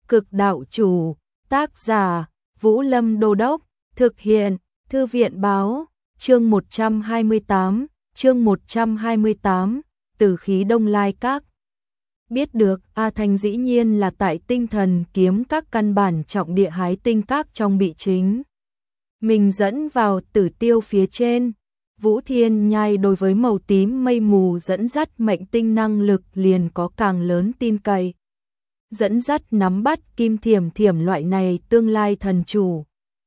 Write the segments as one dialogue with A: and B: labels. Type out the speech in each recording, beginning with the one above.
A: Cực đạo chủ, tác giả, Vũ Lâm Đô Đốc, thực hiện, Thư viện báo, chương 128, Tử khí Đông Lai Các. Biết được A Thanh dĩ nhiên là tại Tinh Thần Kiếm Các căn bản trọng địa Hái Tinh Các trong bị chính mình dẫn vào Tử Tiêu phía trên. Vũ Thiên Nhai đối với màu tím mây mù dẫn dắt mệnh tinh năng lực liền có càng lớn tin cậy. Dẫn dắt nắm bắt Kim Thiểm Thiểm loại này tương lai thần chủ.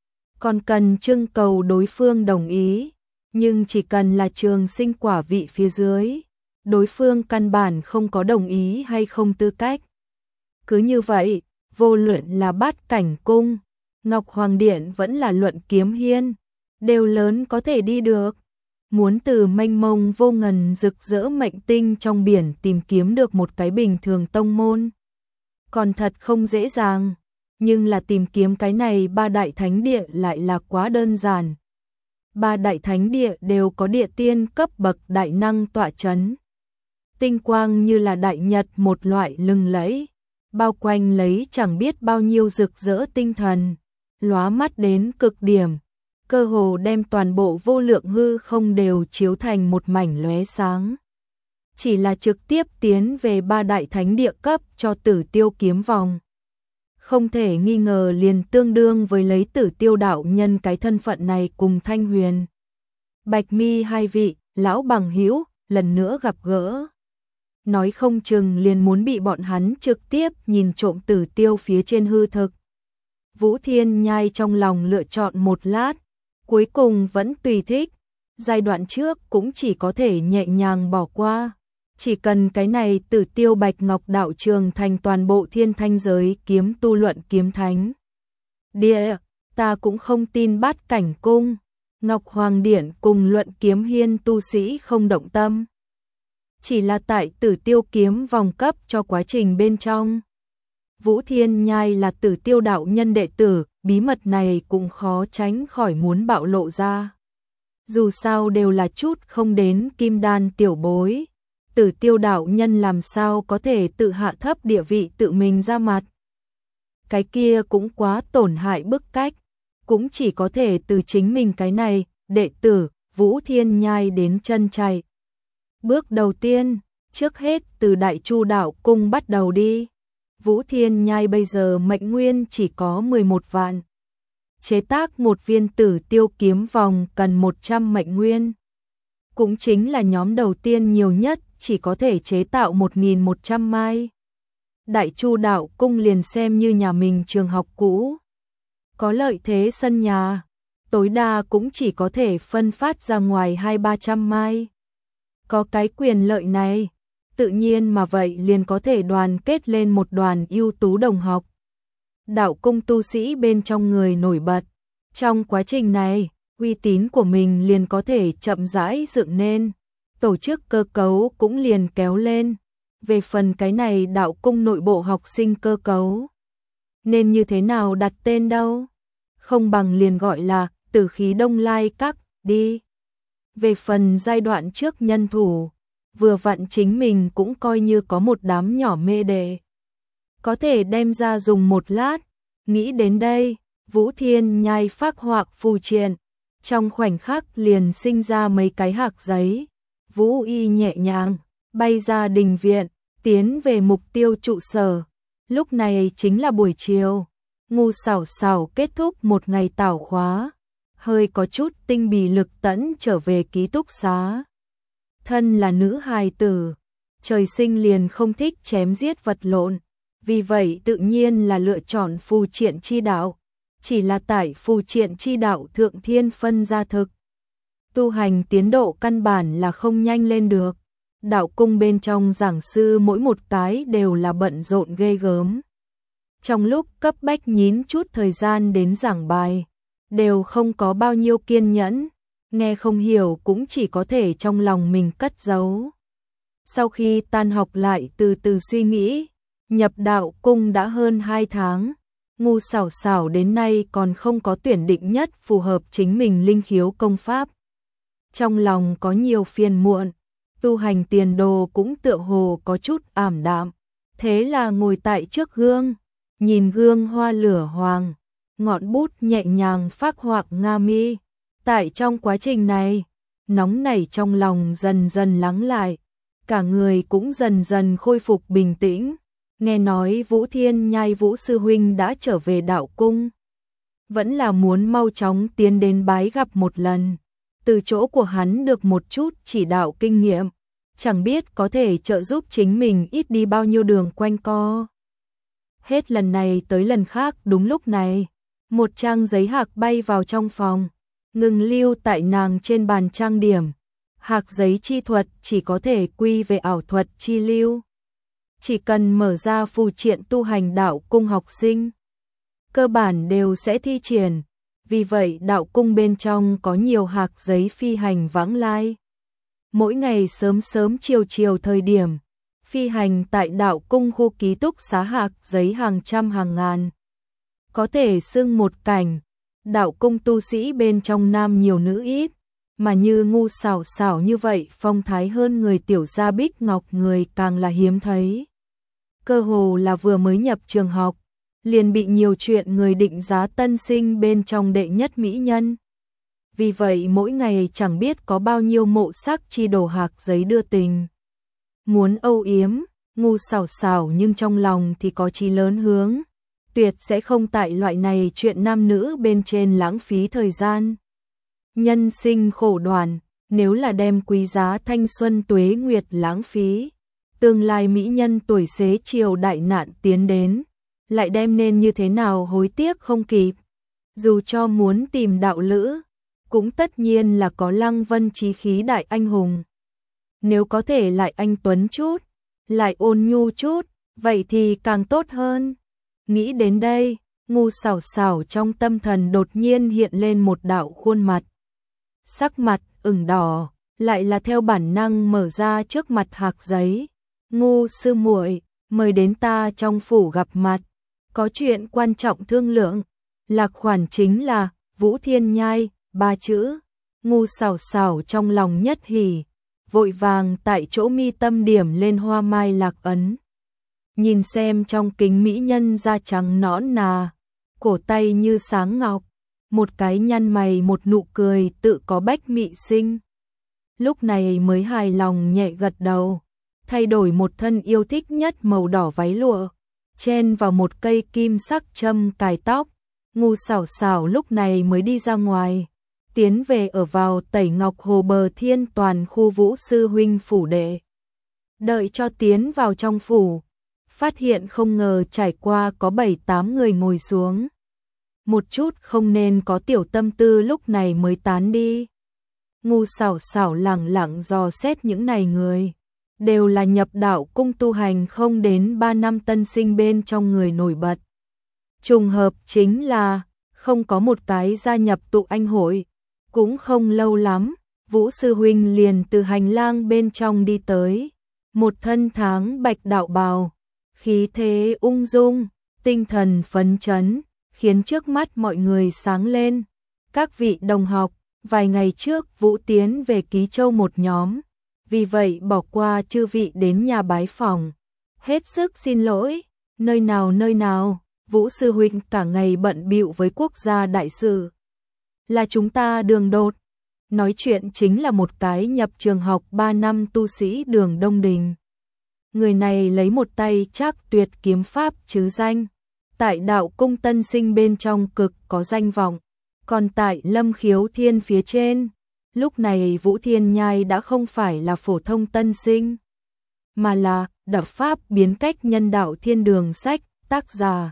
A: Còn cần trưng cầu đối phương đồng ý, nhưng chỉ cần là trường sinh quả vị phía dưới, đối phương căn bản không có đồng ý hay không tư cách. Cứ như vậy, vô luận là Bát Cảnh Cung, Ngọc Hoàng Điện vẫn là Luận Kiếm Hiên, đều lớn có thể đi được. Muốn từ mênh mông vô ngần rực rỡ mệnh tinh trong biển tìm kiếm được một cái bình thường tông môn, còn thật không dễ dàng, nhưng là tìm kiếm cái này ba đại thánh địa lại là quá đơn giản. Ba đại thánh địa đều có địa tiên cấp bậc đại năng tọa chấn. Tinh quang như là đại nhật một loại lừng lẫy, bao quanh lấy chẳng biết bao nhiêu rực rỡ tinh thần, lóa mắt đến cực điểm, cơ hồ đem toàn bộ vô lượng hư không đều chiếu thành một mảnh lóe sáng. Chỉ là trực tiếp tiến về ba đại thánh địa cấp cho Tử Tiêu kiếm vòng, không thể nghi ngờ liền tương đương với lấy Tử Tiêu đạo nhân cái thân phận này cùng Thanh Huyền, Bạch Mi hai vị lão bằng hữu lần nữa gặp gỡ. Nói không chừng liền muốn bị bọn hắn trực tiếp nhìn trộm Tử Tiêu phía trên hư thực. Vũ Thiên Nhai trong lòng lựa chọn một lát, cuối cùng vẫn tùy thích, giai đoạn trước cũng chỉ có thể nhẹ nhàng bỏ qua. Chỉ cần cái này Tử Tiêu Bạch Ngọc đạo trường thành toàn bộ thiên thanh giới kiếm tu luận kiếm thánh địa, ta cũng không tin Bát Cảnh Cung, Ngọc Hoàng Điện cùng Luận Kiếm Hiên tu sĩ không động tâm. Chỉ là tại Tử Tiêu kiếm vòng cấp cho quá trình bên trong. Vũ Thiên Nhai là Tử Tiêu đạo nhân đệ tử, bí mật này cũng khó tránh khỏi muốn bạo lộ ra. Dù sao đều là chút không đến kim đan tiểu bối, Tử Tiêu đạo nhân làm sao có thể tự hạ thấp địa vị tự mình ra mặt. Cái kia cũng quá tổn hại bức cách, cũng chỉ có thể từ chính mình cái này, đệ tử, Vũ Thiên Nhai đến chân chạy. Bước đầu tiên, trước hết từ Đại Chu đạo cung bắt đầu đi. Vũ Thiên Nhai bây giờ mệnh nguyên chỉ có 11 vạn. Chế tác một viên Tử Tiêu kiếm vòng cần 100 mệnh nguyên. Cũng chính là nhóm đầu tiên nhiều nhất chỉ có thể chế tạo 1.100 mai. Đại Chu đạo cung liền xem như nhà mình trường học cũ. Có lợi thế sân nhà, tối đa cũng chỉ có thể phân phát ra ngoài 200-300 mai. Có cái quyền lợi này, tự nhiên mà vậy liền có thể đoàn kết lên một đoàn ưu tú đồng học. Đạo cung tu sĩ bên trong người nổi bật. Trong quá trình này, uy tín của mình liền có thể chậm rãi dựng nên, tổ chức cơ cấu cũng liền kéo lên. Về phần cái này đạo cung nội bộ học sinh cơ cấu, nên như thế nào đặt tên đâu? Không bằng liền gọi là Tử khí Đông Lai Các đi. Về phần giai đoạn trước nhân thủ, vừa vặn chính mình cũng coi như có một đám nhỏ mê đệ, có thể đem ra dùng một lát. Nghĩ đến đây, Vũ Thiên Nhai phác họa phù triện, trong khoảnh khắc liền sinh ra mấy cái hạc giấy. Vũ y nhẹ nhàng bay ra đình viện, tiến về mục tiêu trụ sở. Lúc này chính là buổi chiều, Ngu Xảo Xảo kết thúc một ngày tảo khóa, hơi có chút tinh bì lực tẫn trở về ký túc xá. Thân là nữ hài tử, trời sinh liền không thích chém giết vật lộn, vì vậy tự nhiên là lựa chọn phù triện chi đạo. Chỉ là tại phù triện chi đạo thượng thiên phân ra thực, tu hành tiến độ căn bản là không nhanh lên được. Đạo cung bên trong giảng sư mỗi một cái đều là bận rộn ghê gớm. Trong lúc cấp bách nhín chút thời gian đến giảng bài, đều không có bao nhiêu kiên nhẫn, nghe không hiểu cũng chỉ có thể trong lòng mình cất giấu. Sau khi tan học lại từ từ suy nghĩ, nhập đạo cung đã hơn 2 tháng, Ngu Xảo Xảo đến nay còn không có tuyển định nhất phù hợp chính mình linh khiếu công pháp. Trong lòng có nhiều phiền muộn, tu hành tiền đồ cũng tựa hồ có chút ảm đạm, thế là ngồi tại trước gương, nhìn gương hoa lửa hoàng, ngọn bút nhẹ nhàng phác họa nga mi. Tại trong quá trình này, nóng nảy trong lòng dần dần lắng lại, cả người cũng dần dần khôi phục bình tĩnh. Nghe nói Vũ Thiên Nhai Vũ sư huynh đã trở về đạo cung, vẫn là muốn mau chóng tiến đến bái gặp một lần, từ chỗ của hắn được một chút chỉ đạo kinh nghiệm, chẳng biết có thể trợ giúp chính mình ít đi bao nhiêu đường quanh co. Hết lần này tới lần khác đúng lúc này, một trang giấy hạc bay vào trong phòng, ngừng lưu tại nàng trên bàn trang điểm. Hạc giấy chi thuật chỉ có thể quy về ảo thuật chi lưu, chỉ cần mở ra phù triện tu hành đạo cung học sinh, cơ bản đều sẽ thi triển, vì vậy đạo cung bên trong có nhiều hạc giấy phi hành vãng lai. Mỗi ngày sớm sớm chiều chiều thời điểm, phi hành tại đạo cung khu ký túc xá hạc giấy hàng trăm hàng ngàn. Có thể xưng một cảnh, đạo cung tu sĩ bên trong nam nhiều nữ ít, mà như ngu xảo xảo như vậy phong thái hơn người tiểu gia Bích Ngọc người càng là hiếm thấy. Cơ hồ là vừa mới nhập trường học, liền bị nhiều chuyện người định giá tân sinh bên trong đệ nhất mỹ nhân. Vì vậy mỗi ngày chẳng biết có bao nhiêu mộ sắc chi đồ hạc giấy đưa tình. Muốn âu yếm, ngu xảo xảo nhưng trong lòng thì có chí lớn hướng, tuyệt sẽ không tại loại này chuyện nam nữ bên trên lãng phí thời gian. Nhân sinh khổ đoàn, nếu là đem quý giá thanh xuân tuế nguyệt lãng phí, tương lai mỹ nhân tuổi xế chiều đại nạn tiến đến, lại đem nên như thế nào hối tiếc không kịp. Dù cho muốn tìm đạo lữ, cũng tất nhiên là có Lăng Vân chí khí đại anh hùng. Nếu có thể lại anh tuấn chút, lại ôn nhu chút, vậy thì càng tốt hơn. Nghĩ đến đây, ngu xảo xảo trong tâm thần đột nhiên hiện lên một đạo khuôn mặt. Sắc mặt ửng đỏ, lại là theo bản năng mở ra trước mặt hạc giấy. Ngu sư muội, mời đến ta trong phủ gặp mặt, có chuyện quan trọng thương lượng. Lạc khoản chính là Vũ Thiên Nhai, 3 chữ. Ngu xảo xảo trong lòng nhất hỉ, vội vàng tại chỗ mi tâm điểm lên hoa mai lạc ấn. Nhìn xem trong kính mỹ nhân da trắng nõn nà, cổ tay như sáng ngọc, một cái nhăn mày một nụ cười tự có bách mị sinh. Lúc này mới hài lòng nhẹ gật đầu, thay đổi một thân yêu thích nhất màu đỏ váy lụa, chen vào một cây kim sắc châm cài tóc. Ngu xảo xảo lúc này mới đi ra ngoài, tiến về ở vào Tẩy Ngọc Hồ Bờ Thiên Toàn khu Vũ sư huynh phủ đệ. Đợi cho tiến vào trong phủ, phát hiện không ngờ trải qua có 7-8 người ngồi xuống. Một chút không nên có tiểu tâm tư lúc này mới tán đi. Ngu xảo xảo lẳng lặng dò xét những này người, đều là nhập đạo cung tu hành không đến 3 năm tân sinh bên trong người nổi bật. Trùng hợp chính là không có một cái gia nhập tụ anh hội. Cũng không lâu lắm, Vũ sư huynh liền từ hành lang bên trong đi tới, một thân tháng bạch đạo bào, khí thế ung dung, tinh thần phấn chấn, khiến trước mắt mọi người sáng lên. Các vị đồng học, vài ngày trước Vũ tiến về Ký Châu một nhóm, vì vậy bỏ qua chư vị đến nhà bái phỏng. Hết sức xin lỗi, nơi nào, Vũ sư huynh cả ngày bận bịu với quốc gia đại sự. Là chúng ta Đường đột. Nói chuyện chính là một cái nhập trường học 3 năm tu sĩ Đường Đông Đình. Người này lấy một tay Trác Tuyệt kiếm pháp chứ danh, tại đạo cung tân sinh bên trong cực có danh vọng, còn tại Lâm Khiếu Thiên phía trên, lúc này Vũ Thiên Nhai đã không phải là phổ thông tân sinh, mà là Đập pháp biến cách nhân đạo thiên đường sách, tác giả.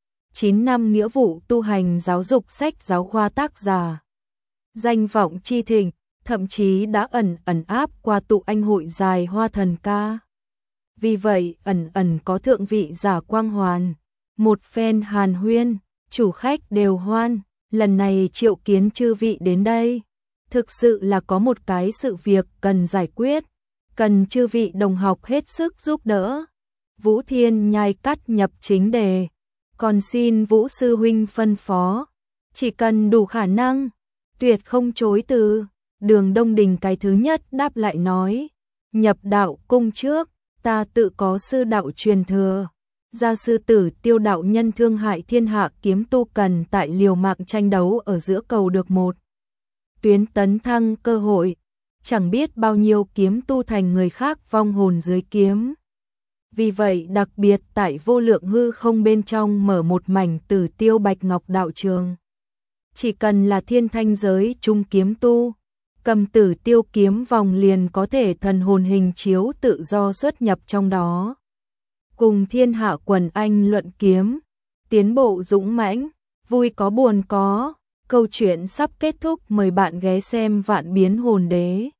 A: 9 năm nghĩa vụ tu hành giáo dục sách giáo khoa tác giả. Danh vọng chi thịnh, thậm chí đã ẩn áp qua tụ anh hội dài hoa thần ca. Vì vậy ẩn có thượng vị giả quang hoàn. Một phen hàn huyên, chủ khách đều hoan, lần này triệu kiến chư vị đến đây. Thực sự là có một cái sự việc cần giải quyết, cần chư vị đồng học hết sức giúp đỡ. Vũ Thiên Nhai cắt nhập chính đề, còn xin Vũ sư huynh phân phó, chỉ cần đủ khả năng, tuyệt không chối từ. Đường Đông Đình cái thứ nhất đáp lại nói, nhập đạo cung trước, ta tự có sư đạo truyền thừa, Gia sư tử Tiêu đạo nhân thương hại thiên hạ kiếm tu cần tại liều mạng tranh đấu ở giữa cầu được một tuyến tấn thăng cơ hội, chẳng biết bao nhiêu kiếm tu thành người khác vong hồn dưới kiếm. Vì vậy đặc biệt tại vô lượng hư không bên trong mở một mảnh Tử Tiêu Bạch Ngọc đạo trường. Chỉ cần là thiên thanh giới trung kiếm tu, cầm Tử Tiêu kiếm vòng liền có thể thần hồn hình chiếu tự do xuất nhập trong đó. Cùng thiên hạ quần anh luận kiếm, tiến bộ dũng mãnh, vui có buồn có. Câu chuyện sắp kết thúc, mời bạn ghé xem Vạn Biến Hồn Đế.